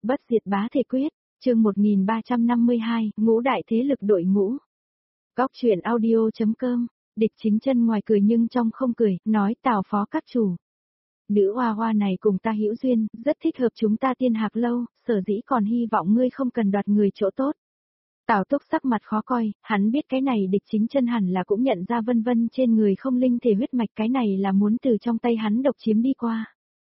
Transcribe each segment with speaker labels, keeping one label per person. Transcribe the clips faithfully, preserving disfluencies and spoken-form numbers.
Speaker 1: Bất diệt bá thể quyết, chương một nghìn ba trăm năm mươi hai, ngũ đại thế lực đội ngũ. Góc truyện audio.com, địch chính chân ngoài cười nhưng trong không cười, nói Tào phó các chủ. Nữ hoa hoa này cùng ta hữu duyên, rất thích hợp chúng ta tiên hạc lâu, sở dĩ còn hy vọng ngươi không cần đoạt người chỗ tốt. Tào Túc sắc mặt khó coi, hắn biết cái này địch chính chân hẳn là cũng nhận ra vân vân trên người không linh thể huyết mạch, cái này là muốn từ trong tay hắn độc chiếm đi qua.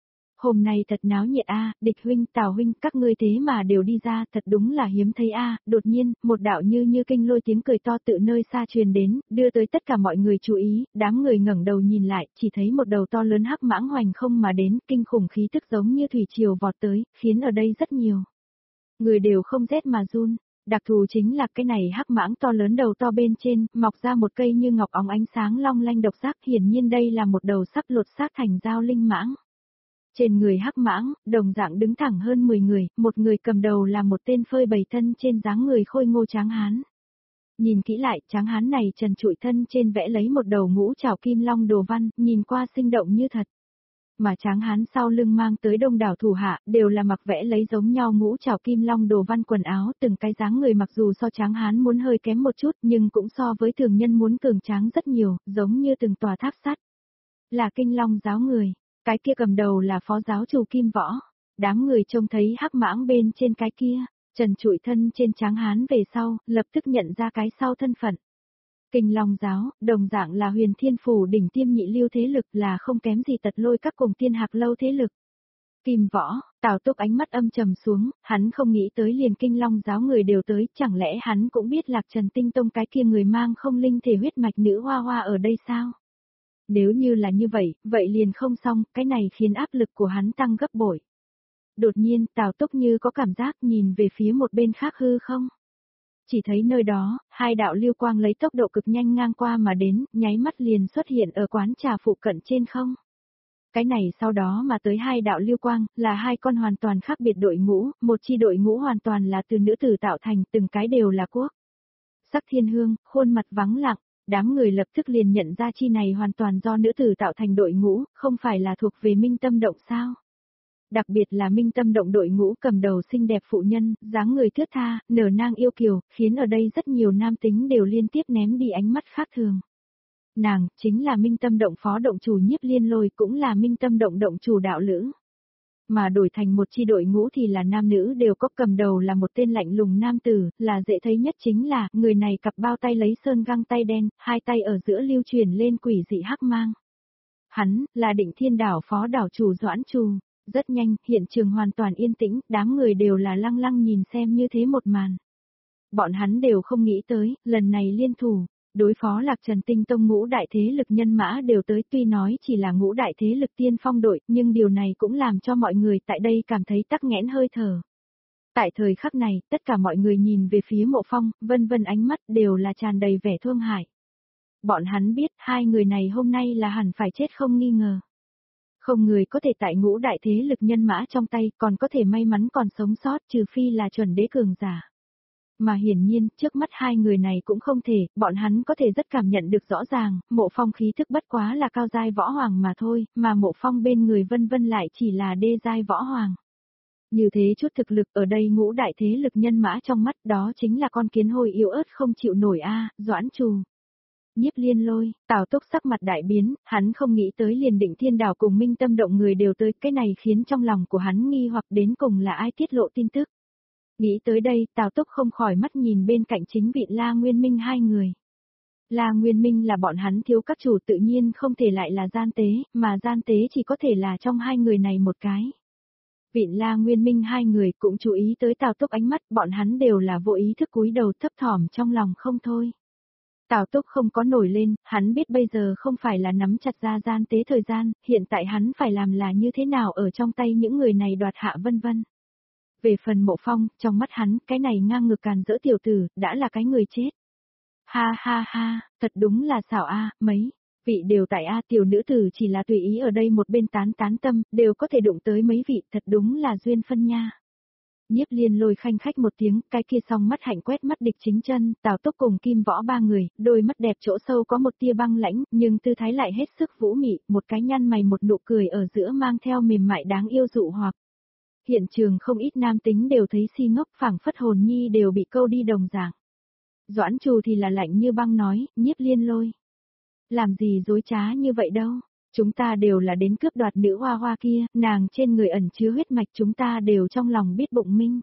Speaker 1: Hôm nay thật náo nhiệt a, địch huynh, Tào huynh, các ngươi thế mà đều đi ra, thật đúng là hiếm thấy a. Đột nhiên, một đạo như như kinh lôi tiếng cười to tự nơi xa truyền đến, đưa tới tất cả mọi người chú ý, đám người ngẩng đầu nhìn lại, chỉ thấy một đầu to lớn hắc mãng hoành không mà đến, kinh khủng khí tức giống như thủy triều vọt tới, khiến ở đây rất nhiều người đều không rét mà run. Đặc thù chính là cái này hắc mãng to lớn đầu to bên trên, mọc ra một cây như ngọc óng ánh sáng long lanh độc giác, hiển nhiên đây là một đầu sắp lột xác thành dao linh mãng. Trên người hắc mãng, đồng dạng đứng thẳng hơn mười người, một người cầm đầu là một tên phơi bày thân trên dáng người khôi ngô tráng hán. Nhìn kỹ lại, tráng hán này trần trụi thân trên vẽ lấy một đầu ngũ trảo kim long đồ văn, nhìn qua sinh động như thật. Mà tráng hán sau lưng mang tới đông đảo thủ hạ, đều là mặc vẽ lấy giống nhau ngũ trảo kim long đồ văn quần áo, từng cái dáng người mặc dù so tráng hán muốn hơi kém một chút, nhưng cũng so với thường nhân muốn cường tráng rất nhiều, giống như từng tòa tháp sắt. Là Kinh Long giáo người. Cái kia cầm đầu là phó giáo chủ Kim Võ. Đám người trông thấy hắc mãng bên trên cái kia, trần trụi thân trên tráng hán về sau, lập tức nhận ra cái sau thân phận. Kinh Long giáo, đồng dạng là Huyền Thiên Phủ đỉnh tiêm nhị lưu thế lực, là không kém gì Tật Lôi các cùng Tiên Hạc lâu thế lực. Kim Võ, Tào Túc ánh mắt âm trầm xuống, hắn không nghĩ tới liền Kinh Long giáo người đều tới, chẳng lẽ hắn cũng biết Lạc Trần Tinh Tông cái kia người mang không linh thể huyết mạch nữ hoa hoa ở đây sao? Nếu như là như vậy, vậy liền không xong, cái này khiến áp lực của hắn tăng gấp bội. Đột nhiên, Tào Túc như có cảm giác nhìn về phía một bên khác hư không. Chỉ thấy nơi đó, hai đạo lưu quang lấy tốc độ cực nhanh ngang qua mà đến, nháy mắt liền xuất hiện ở quán trà phụ cận trên không. Cái này sau đó mà tới hai đạo lưu quang, là hai con hoàn toàn khác biệt đội ngũ, một chi đội ngũ hoàn toàn là từ nữ tử tạo thành, từng cái đều là quốc sắc thiên hương, khuôn mặt vắng lặng. Đám người lập tức liền nhận ra chi này hoàn toàn do nữ tử tạo thành đội ngũ, không phải là thuộc về Minh Tâm Động sao? Đặc biệt là Minh Tâm Động đội ngũ cầm đầu xinh đẹp phụ nhân, dáng người thướt tha, nở nang yêu kiều, khiến ở đây rất nhiều nam tính đều liên tiếp ném đi ánh mắt khác thường. Nàng, chính là Minh Tâm Động phó động chủ Nhiếp Liên Lôi, cũng là Minh Tâm Động động chủ đạo lữ. Mà đổi thành một chi đội ngũ thì là nam nữ đều có, cầm đầu là một tên lạnh lùng nam tử, là dễ thấy nhất chính là, người này cặp bao tay lấy sơn găng tay đen, hai tay ở giữa lưu truyền lên quỷ dị hắc mang. Hắn, là Định Thiên đảo phó đảo chủ Doãn Trù. Rất nhanh, hiện trường hoàn toàn yên tĩnh, đám người đều là lăng lăng nhìn xem như thế một màn. Bọn hắn đều không nghĩ tới, lần này liên thủ, đối phó Lạc Trần Tinh Tông ngũ đại thế lực nhân mã đều tới, tuy nói chỉ là ngũ đại thế lực tiên phong đội, nhưng điều này cũng làm cho mọi người tại đây cảm thấy tắc nghẽn hơi thở. Tại thời khắc này, tất cả mọi người nhìn về phía Mộ Phong, vân vân ánh mắt đều là tràn đầy vẻ thương hại. Bọn hắn biết, hai người này hôm nay là hẳn phải chết không nghi ngờ. Không người có thể tại ngũ đại thế lực nhân mã trong tay còn có thể may mắn còn sống sót, trừ phi là chuẩn đế cường giả. Mà hiển nhiên, trước mắt hai người này cũng không thể, bọn hắn có thể rất cảm nhận được rõ ràng, Mộ Phong khí thức bất quá là cao giai võ hoàng mà thôi, mà Mộ Phong bên người vân vân lại chỉ là đê giai võ hoàng. Như thế chút thực lực ở đây ngũ đại thế lực nhân mã trong mắt, đó chính là con kiến hôi yếu ớt không chịu nổi a. Doãn Trù. Nhiếp Liên Lôi, Tào Túc sắc mặt đại biến, hắn không nghĩ tới liền Định Thiên đảo cùng Minh Tâm Động người đều tới, cái này khiến trong lòng của hắn nghi hoặc đến cùng là ai tiết lộ tin tức. Nghĩ tới đây, Tào Túc không khỏi mắt nhìn bên cạnh chính vị La Nguyên Minh hai người. La Nguyên Minh là bọn hắn thiếu các chủ, tự nhiên không thể lại là gian tế, mà gian tế chỉ có thể là trong hai người này một cái. Vịn La Nguyên Minh hai người cũng chú ý tới Tào Túc ánh mắt, bọn hắn đều là vô ý thức cúi đầu thấp thỏm trong lòng không thôi. Tào Túc không có nổi lên, hắn biết bây giờ không phải là nắm chặt ra gian tế thời gian, hiện tại hắn phải làm là như thế nào ở trong tay những người này đoạt hạ vân vân. Về phần Mộ Phong, trong mắt hắn, cái này ngang ngược càn rỡ tiểu tử, đã là cái người chết. Ha ha ha, thật đúng là xảo a, mấy vị đều tại a, tiểu nữ tử chỉ là tùy ý ở đây một bên tán tán tâm, đều có thể đụng tới mấy vị, thật đúng là duyên phân nha. Nhiếp Liên Lôi khanh khách một tiếng, cái kia song mắt hạnh quét mắt địch chính chân, Tào Túc cùng Kim Võ ba người, đôi mắt đẹp chỗ sâu có một tia băng lãnh, nhưng tư thái lại hết sức vũ mị, một cái nhăn mày một nụ cười ở giữa mang theo mềm mại đáng yêu dụ hoặc. Hiện trường không ít nam tính đều thấy si ngốc, phảng phất hồn nhi đều bị câu đi đồng dạng. Doãn Trù thì là lạnh như băng nói, Nhiếp Liên Lôi. Làm gì dối trá như vậy đâu, chúng ta đều là đến cướp đoạt nữ hoa hoa kia, nàng trên người ẩn chứa huyết mạch chúng ta đều trong lòng biết bụng minh.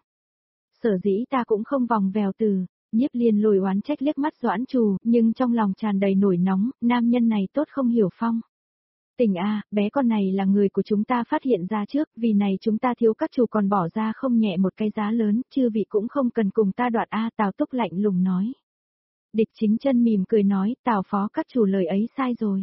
Speaker 1: Sở dĩ ta cũng không vòng vèo từ, Nhiếp Liên Lôi oán trách liếc mắt Doãn Trù, nhưng trong lòng tràn đầy nổi nóng, nam nhân này tốt không hiểu phong. Tình a, bé con này là người của chúng ta phát hiện ra trước, vì này chúng ta thiếu các chủ còn bỏ ra không nhẹ một cái giá lớn, chư vị cũng không cần cùng ta đoạt a, Tào Túc lạnh lùng nói. Địch Chính Chân mỉm cười nói, Tào phó các chủ lời ấy sai rồi.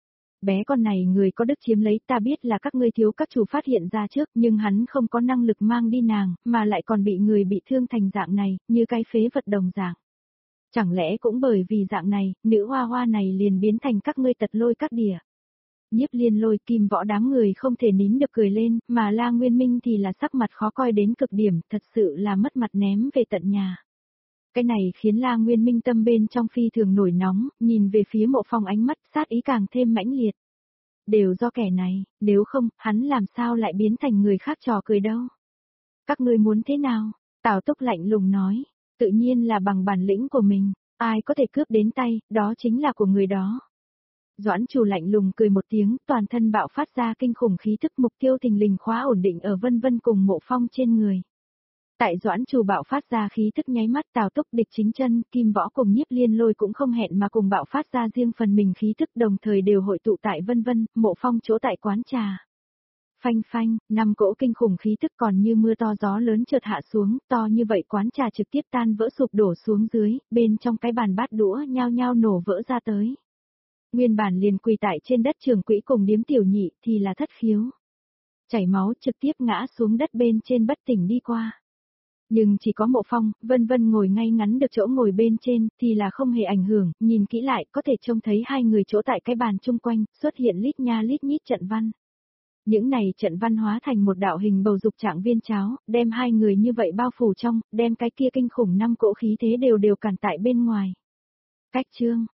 Speaker 1: Bé con này người có đức chiếm lấy, ta biết là các ngươi thiếu các chủ phát hiện ra trước, nhưng hắn không có năng lực mang đi nàng, mà lại còn bị người bị thương thành dạng này, như cái phế vật đồng dạng. Chẳng lẽ cũng bởi vì dạng này, nữ hoa hoa này liền biến thành các ngươi tật lôi các đỉa. Nhiếp Liên Lôi Kim Võ đám người không thể nín được cười lên, mà La Nguyên Minh thì là sắc mặt khó coi đến cực điểm, thật sự là mất mặt ném về tận nhà. Cái này khiến La Nguyên Minh tâm bên trong phi thường nổi nóng, nhìn về phía Mộ Phong ánh mắt sát ý càng thêm mãnh liệt. Đều do kẻ này, nếu không, hắn làm sao lại biến thành người khác trò cười đâu. Các ngươi muốn thế nào? Tào Túc lạnh lùng nói, tự nhiên là bằng bản lĩnh của mình, ai có thể cướp đến tay, đó chính là của người đó. Doãn Trù lạnh lùng cười một tiếng, toàn thân bạo phát ra kinh khủng khí thức, mục tiêu thình lình khóa ổn định ở Vân Vân cùng Mộ Phong trên người. Tại Doãn Trù bạo phát ra khí thức nháy mắt, Tào Túc, Địch Chính Chân, Kim Võ cùng Nhiếp Liên Lôi cũng không hẹn mà cùng bạo phát ra riêng phần mình khí thức, đồng thời đều hội tụ tại Vân Vân, Mộ Phong chỗ tại quán trà. Phanh phanh, năm cỗ kinh khủng khí thức còn như mưa to gió lớn chợt hạ xuống, to như vậy quán trà trực tiếp tan vỡ sụp đổ xuống dưới, bên trong cái bàn bát đũa nhao nhao nổ vỡ ra tới. Nguyên bản liền quỳ tại trên đất Trường Quỹ cùng Điếm Tiểu Nhị thì là thất khiếu. Chảy máu trực tiếp ngã xuống đất bên trên bất tỉnh đi qua. Nhưng chỉ có Mộ Phong, Vân Vân ngồi ngay ngắn được chỗ ngồi bên trên thì là không hề ảnh hưởng, nhìn kỹ lại có thể trông thấy hai người chỗ tại cái bàn chung quanh, xuất hiện lít nha lít nhít trận văn. Những này trận văn hóa thành một đạo hình bầu dục trạng viên cháo, đem hai người như vậy bao phủ trong, đem cái kia kinh khủng năm cỗ khí thế đều đều cản tại bên ngoài. Cách chương